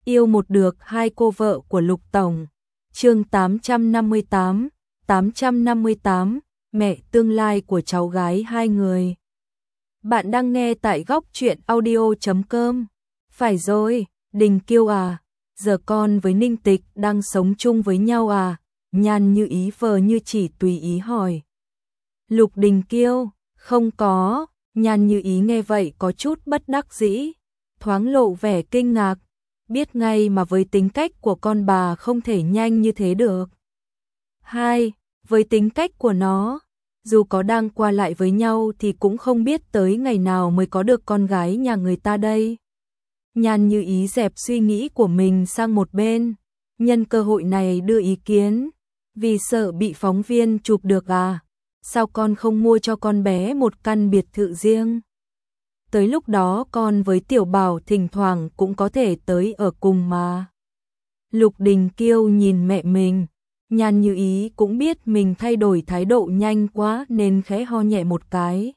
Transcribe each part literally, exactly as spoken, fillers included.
Yêu một được hai cô vợ của Lục Tổng. Chương tám trăm năm mươi tám, tám trăm năm mươi tám, mẹ tương lai của cháu gái hai người. Bạn đang nghe tại góc truyện audio chấm com. Phải rồi, Đình Kiêu à, giờ con với Ninh Tịch đang sống chung với nhau à? Nhan Như Ý vờ như chỉ tùy ý hỏi. Lục Đình Kiêu, không có. Nhan Như Ý nghe vậy có chút bất đắc dĩ, thoáng lộ vẻ kinh ngạc, biết ngay mà với tính cách của con bà không thể nhanh như thế được. Hai, với tính cách của nó, dù có đang qua lại với nhau thì cũng không biết tới ngày nào mới có được con gái nhà người ta đây. Nhan Như Ý dẹp suy nghĩ của mình sang một bên, nhân cơ hội này đưa ý kiến, vì sợ bị phóng viên chụp được à, sao con không mua cho con bé một căn biệt thự riêng? Tới lúc đó con với Tiểu Bảo thỉnh thoảng cũng có thể tới ở cùng mà. Lục Đình Kiêu nhìn mẹ mình, Nhan Như Ý cũng biết mình thay đổi thái độ nhanh quá nên khẽ ho nhẹ một cái.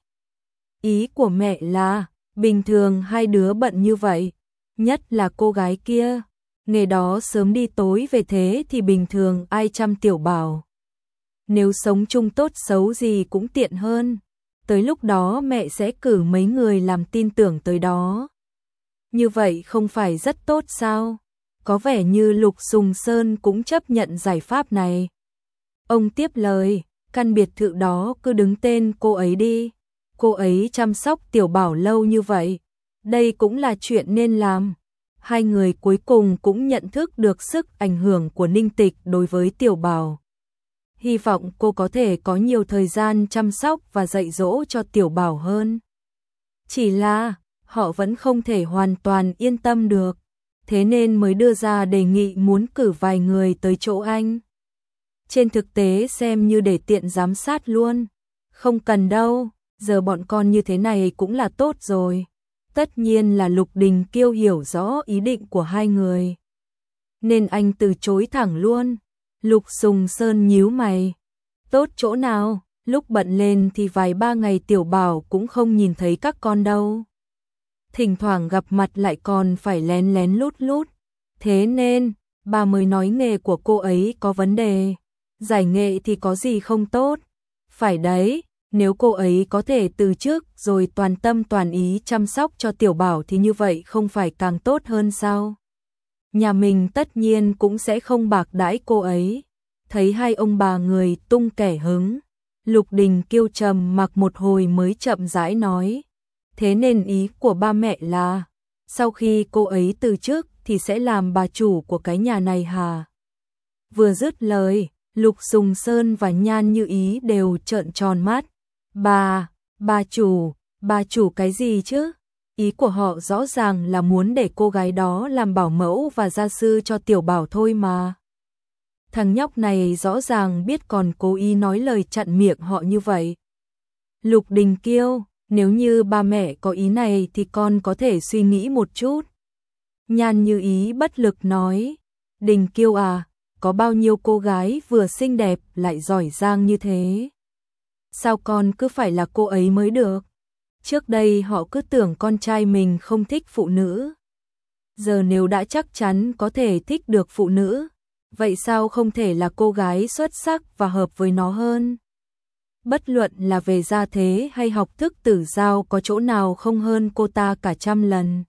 Ý của mẹ là, bình thường hai đứa bận như vậy, nhất là cô gái kia, nghề đó sớm đi tối về thế thì bình thường ai chăm Tiểu Bảo. Nếu sống chung tốt xấu gì cũng tiện hơn, tới lúc đó mẹ sẽ cử mấy người làm tin tưởng tới đó. Như vậy không phải rất tốt sao? Có vẻ như Lục Sùng Sơn cũng chấp nhận giải pháp này. Ông tiếp lời, căn biệt thự đó cứ đứng tên cô ấy đi. Cô ấy chăm sóc Tiểu Bảo lâu như vậy, đây cũng là chuyện nên làm. Hai người cuối cùng cũng nhận thức được sức ảnh hưởng của Ninh Tịch đối với Tiểu Bảo. Hy vọng cô có thể có nhiều thời gian chăm sóc và dạy dỗ cho Tiểu Bảo hơn. Chỉ là, họ vẫn không thể hoàn toàn yên tâm được, thế nên mới đưa ra đề nghị muốn cử vài người tới chỗ anh. Trên thực tế xem như để tiện giám sát luôn. Không cần đâu, giờ bọn con như thế này cũng là tốt rồi. Tất nhiên là Lục Đình Kiêu hiểu rõ ý định của hai người, nên anh từ chối thẳng luôn. Lục Sùng Sơn nhíu mày. Tốt chỗ nào, lúc bận lên thì vài ba ngày Tiểu Bảo cũng không nhìn thấy các con đâu. Thỉnh thoảng gặp mặt lại còn phải lén lén lút lút. Thế nên, bà mới nói nghề của cô ấy có vấn đề. Giải nghệ thì có gì không tốt. Phải đấy, nếu cô ấy có thể từ chức rồi toàn tâm toàn ý chăm sóc cho Tiểu Bảo thì như vậy không phải càng tốt hơn sao? Nhà mình tất nhiên cũng sẽ không bạc đãi cô ấy. Thấy hai ông bà người tung kẻ hứng, Lục Đình Kiêu trầm mặc một hồi mới chậm rãi nói. Thế nên ý của ba mẹ là, sau khi cô ấy từ chức thì sẽ làm bà chủ của cái nhà này hả? Vừa dứt lời, Lục Sùng Sơn và Nhan Như Ý đều trợn tròn mắt. Bà, bà chủ, bà chủ cái gì chứ? Ý của họ rõ ràng là muốn để cô gái đó làm bảo mẫu và gia sư cho Tiểu Bảo thôi mà. Thằng nhóc này rõ ràng biết còn cố ý nói lời chặn miệng họ như vậy. Lục Đình Kiêu, nếu như ba mẹ có ý này thì con có thể suy nghĩ một chút. Nhan Như Ý bất lực nói, Đình Kiêu à, có bao nhiêu cô gái vừa xinh đẹp lại giỏi giang như thế? Sao con cứ phải là cô ấy mới được? Trước đây họ cứ tưởng con trai mình không thích phụ nữ. Giờ nếu đã chắc chắn có thể thích được phụ nữ, vậy sao không thể là cô gái xuất sắc và hợp với nó hơn? Bất luận là về gia thế hay học thức tử giao có chỗ nào không hơn cô ta cả trăm lần.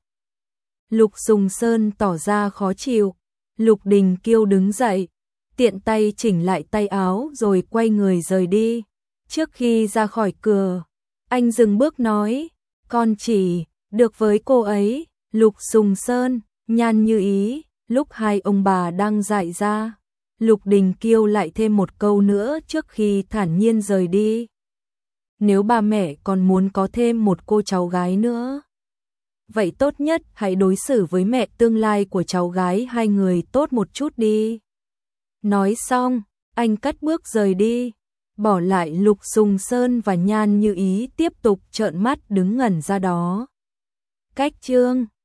Lục Sùng Sơn tỏ ra khó chịu. Lục Đình Kiêu đứng dậy, tiện tay chỉnh lại tay áo rồi quay người rời đi. Trước khi ra khỏi cửa, anh dừng bước nói, con chỉ được với cô ấy. Lục Sùng Sơn, Nhan Như Ý, lúc hai ông bà đang dại ra, Lục Đình Kiêu lại thêm một câu nữa trước khi thản nhiên rời đi. Nếu ba mẹ còn muốn có thêm một cô cháu gái nữa, vậy tốt nhất hãy đối xử với mẹ tương lai của cháu gái hai người tốt một chút đi. Nói xong, anh cất bước rời đi, bỏ lại Lục Sùng Sơn và Nhan Như Ý tiếp tục trợn mắt đứng ngẩn ra đó. Cách chương